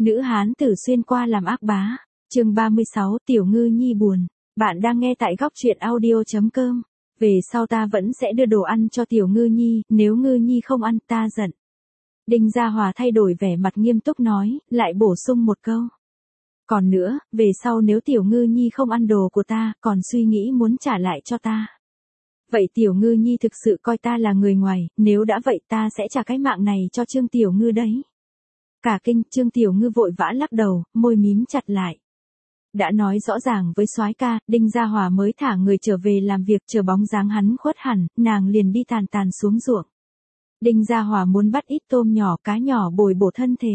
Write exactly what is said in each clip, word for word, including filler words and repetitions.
Nữ hán tử xuyên qua làm ác bá. Chương ba mươi sáu, Tiểu Ngư Nhi buồn. Bạn đang nghe tại góc truyện audio chấm com. Về sau ta vẫn sẽ đưa đồ ăn cho Tiểu Ngư Nhi, nếu Ngư Nhi không ăn ta giận. Đinh Gia Hòa thay đổi vẻ mặt nghiêm túc nói, lại bổ sung một câu. Còn nữa, về sau nếu Tiểu Ngư Nhi không ăn đồ của ta, còn suy nghĩ muốn trả lại cho ta. Vậy Tiểu Ngư Nhi thực sự coi ta là người ngoài, nếu đã vậy ta sẽ trả cái mạng này cho Trương Tiểu Ngư đấy. Cả kinh, Trương Tiểu Ngư vội vã lắc đầu, môi mím chặt lại. Đã nói rõ ràng với soái ca, Đinh Gia Hòa mới thả người trở về làm việc, chờ bóng dáng hắn khuất hẳn, nàng liền đi tàn tàn xuống ruộng. Đinh Gia Hòa muốn bắt ít tôm nhỏ, cá nhỏ bồi bổ thân thể.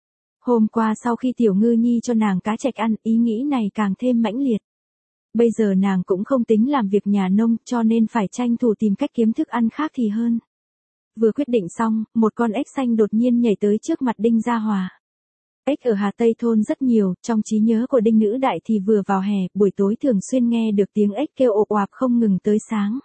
Hôm qua sau khi Tiểu Ngư Nhi cho nàng cá trạch ăn, ý nghĩ này càng thêm mãnh liệt. Bây giờ nàng cũng không tính làm việc nhà nông, cho nên phải tranh thủ tìm cách kiếm thức ăn khác thì hơn. Vừa quyết định xong, một con ếch xanh đột nhiên nhảy tới trước mặt Đinh Gia Hòa. Ếch ở Hà Tây thôn rất nhiều, trong trí nhớ của Đinh Nữ Đại thì vừa vào hè, buổi tối thường xuyên nghe được tiếng ếch kêu ộp oạp không ngừng tới sáng.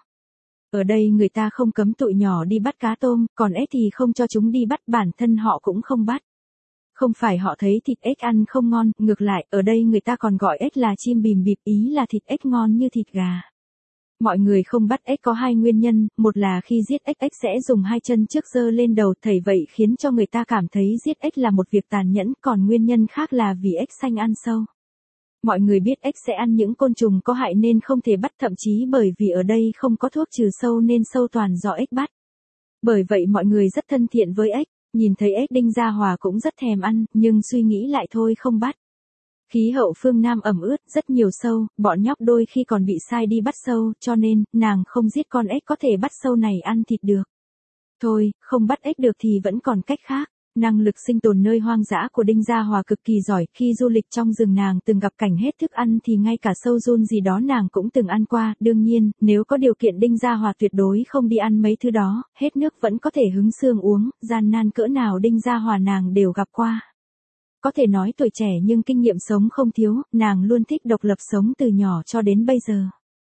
Ở đây người ta không cấm tụi nhỏ đi bắt cá tôm, còn ếch thì không cho chúng đi bắt, bản thân họ cũng không bắt. Không phải họ thấy thịt ếch ăn không ngon, ngược lại, ở đây người ta còn gọi ếch là chim bìm bịp, ý là thịt ếch ngon như thịt gà. Mọi người không bắt ếch có hai nguyên nhân, một là khi giết ếch ếch sẽ dùng hai chân trước giơ lên đầu, thảy vậy khiến cho người ta cảm thấy giết ếch là một việc tàn nhẫn, còn nguyên nhân khác là vì ếch xanh ăn sâu. Mọi người biết ếch sẽ ăn những côn trùng có hại nên không thể bắt, thậm chí bởi vì ở đây không có thuốc trừ sâu nên sâu toàn do ếch bắt. Bởi vậy mọi người rất thân thiện với ếch, nhìn thấy ếch Đinh Gia Hòa cũng rất thèm ăn, nhưng suy nghĩ lại thôi không bắt. Khí hậu phương Nam ẩm ướt, rất nhiều sâu, bọn nhóc đôi khi còn bị sai đi bắt sâu, cho nên, nàng không giết con ếch có thể bắt sâu này ăn thịt được. Thôi, không bắt ếch được thì vẫn còn cách khác. Năng lực sinh tồn nơi hoang dã của Đinh Gia Hòa cực kỳ giỏi, khi du lịch trong rừng nàng từng gặp cảnh hết thức ăn thì ngay cả sâu giun gì đó nàng cũng từng ăn qua, đương nhiên, nếu có điều kiện Đinh Gia Hòa tuyệt đối không đi ăn mấy thứ đó, hết nước vẫn có thể hứng xương uống, gian nan cỡ nào Đinh Gia Hòa nàng đều gặp qua. Có thể nói tuổi trẻ nhưng kinh nghiệm sống không thiếu, nàng luôn thích độc lập sống từ nhỏ cho đến bây giờ.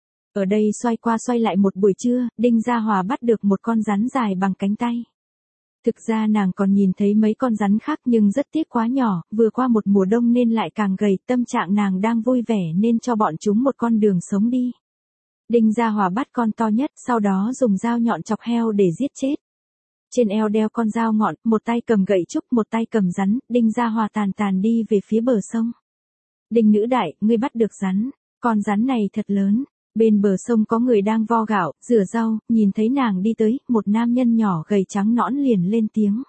Ở đây xoay qua xoay lại một buổi trưa, Đinh Gia Hòa bắt được một con rắn dài bằng cánh tay. Thực ra nàng còn nhìn thấy mấy con rắn khác nhưng rất tiếc quá nhỏ, vừa qua một mùa đông nên lại càng gầy, tâm trạng nàng đang vui vẻ nên cho bọn chúng một con đường sống đi. Đinh Gia Hòa bắt con to nhất, sau đó dùng dao nhọn chọc heo để giết chết. Trên eo đeo con dao ngọn, một tay cầm gậy trúc, một tay cầm rắn, Đinh Gia Hòa tàn tàn đi về phía bờ sông. Đinh Nữ Đại, ngươi bắt được rắn, con rắn này thật lớn. Bên bờ sông có người đang vo gạo, rửa rau, nhìn thấy nàng đi tới, một nam nhân nhỏ gầy trắng nõn liền lên tiếng.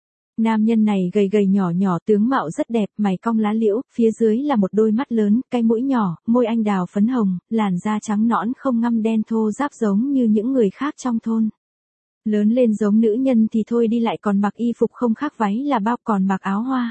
Nam nhân này gầy gầy nhỏ nhỏ, tướng mạo rất đẹp, mày cong lá liễu, phía dưới là một đôi mắt lớn, cái mũi nhỏ, môi anh đào phấn hồng, làn da trắng nõn không ngăm đen thô ráp giống như những người khác trong thôn. Lớn lên giống nữ nhân thì thôi đi, lại còn mặc y phục không khác váy là bao, còn mặc áo hoa.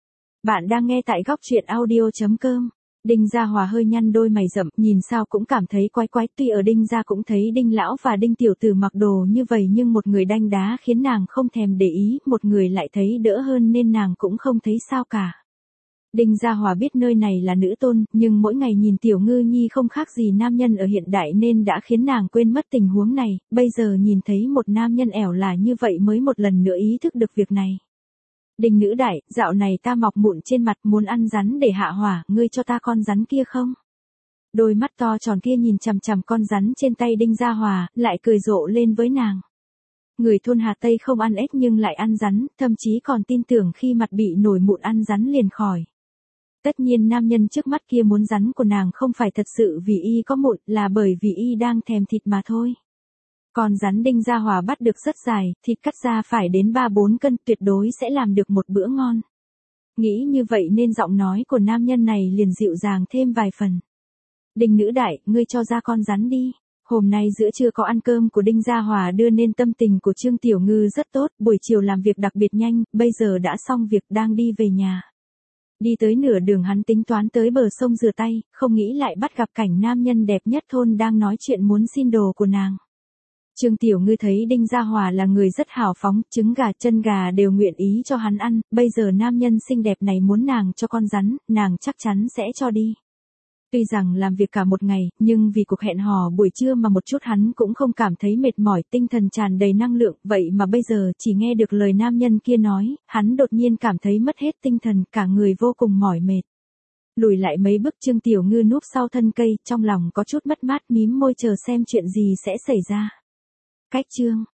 Bạn đang nghe tại góc truyện audio chấm com. Đinh Gia Hòa hơi nhăn đôi mày rậm, nhìn sao cũng cảm thấy quái quái, tuy ở Đinh Gia cũng thấy Đinh Lão và Đinh Tiểu Tử mặc đồ như vậy nhưng một người đanh đá khiến nàng không thèm để ý, một người lại thấy đỡ hơn nên nàng cũng không thấy sao cả. Đinh Gia Hòa biết nơi này là nữ tôn, nhưng mỗi ngày nhìn Tiểu Ngư Nhi không khác gì nam nhân ở hiện đại nên đã khiến nàng quên mất tình huống này, bây giờ nhìn thấy một nam nhân ẻo là như vậy mới một lần nữa ý thức được việc này. Đinh Nữ Đại, dạo này ta mọc mụn trên mặt, muốn ăn rắn để hạ hỏa, ngươi cho ta con rắn kia không? Đôi mắt to tròn kia nhìn chằm chằm con rắn trên tay Đinh Gia Hòa, lại cười rộ lên với nàng. Người thôn Hà Tây không ăn ếch nhưng lại ăn rắn, thậm chí còn tin tưởng khi mặt bị nổi mụn ăn rắn liền khỏi. Tất nhiên nam nhân trước mắt kia muốn rắn của nàng không phải thật sự vì y có mụn, là bởi vì y đang thèm thịt mà thôi. Còn rắn Đinh Gia Hòa bắt được rất dài, thịt cắt ra phải đến ba bốn cân, tuyệt đối sẽ làm được một bữa ngon. Nghĩ như vậy nên giọng nói của nam nhân này liền dịu dàng thêm vài phần. Đinh Nữ Đại, ngươi cho ra con rắn đi. Hôm nay giữa trưa có ăn cơm của Đinh Gia Hòa đưa nên tâm tình của Trương Tiểu Ngư rất tốt, buổi chiều làm việc đặc biệt nhanh, bây giờ đã xong việc đang đi về nhà. Đi tới nửa đường hắn tính toán tới bờ sông rửa tay, không nghĩ lại bắt gặp cảnh nam nhân đẹp nhất thôn đang nói chuyện muốn xin đồ của nàng. Trương Tiểu Ngư thấy Đinh Gia Hòa là người rất hào phóng, trứng gà chân gà đều nguyện ý cho hắn ăn, bây giờ nam nhân xinh đẹp này muốn nàng cho con rắn, nàng chắc chắn sẽ cho đi. Tuy rằng làm việc cả một ngày, nhưng vì cuộc hẹn hò buổi trưa mà một chút hắn cũng không cảm thấy mệt mỏi, tinh thần tràn đầy năng lượng, vậy mà bây giờ chỉ nghe được lời nam nhân kia nói, hắn đột nhiên cảm thấy mất hết tinh thần, cả người vô cùng mỏi mệt. Lùi lại mấy bước, Trương Tiểu Ngư núp sau thân cây, trong lòng có chút mất mát, mím môi chờ xem chuyện gì sẽ xảy ra. Cách chương